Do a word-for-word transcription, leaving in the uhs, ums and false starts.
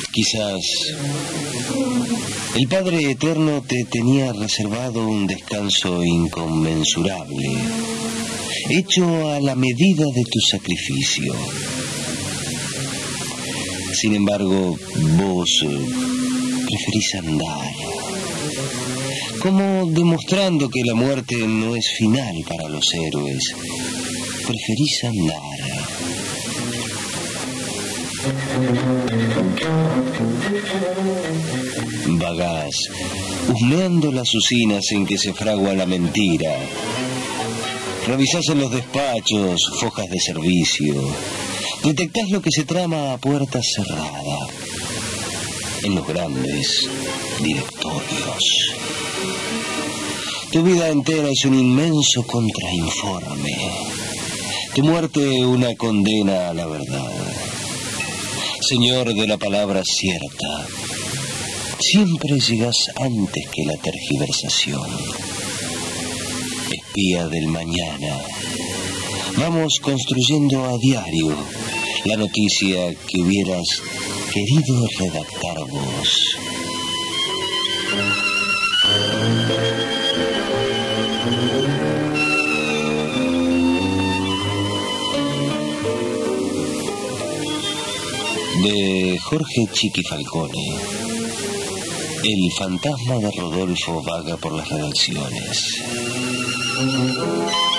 quizás el Padre Eterno te tenía reservado un descanso inconmensurable, hecho a la medida de tu sacrificio. Sin embargo, vos preferís andar, como demostrando que la muerte no es final para los héroes. Preferís andar. Vagás, husmeando las usinas en que se fragua la mentira. Revisás en los despachos fojas de servicio. Detectás lo que se trama a puerta cerrada en los grandes directorios. Tu vida entera es un inmenso contrainforme. Tu muerte una condena a la verdad. Señor de la palabra cierta, siempre llegás antes que la tergiversación. Espía del mañana, vamos construyendo a diario la noticia que hubieras querido redactar vos. De Jorge Chiqui Falcone. El fantasma de Rodolfo vaga por las redacciones.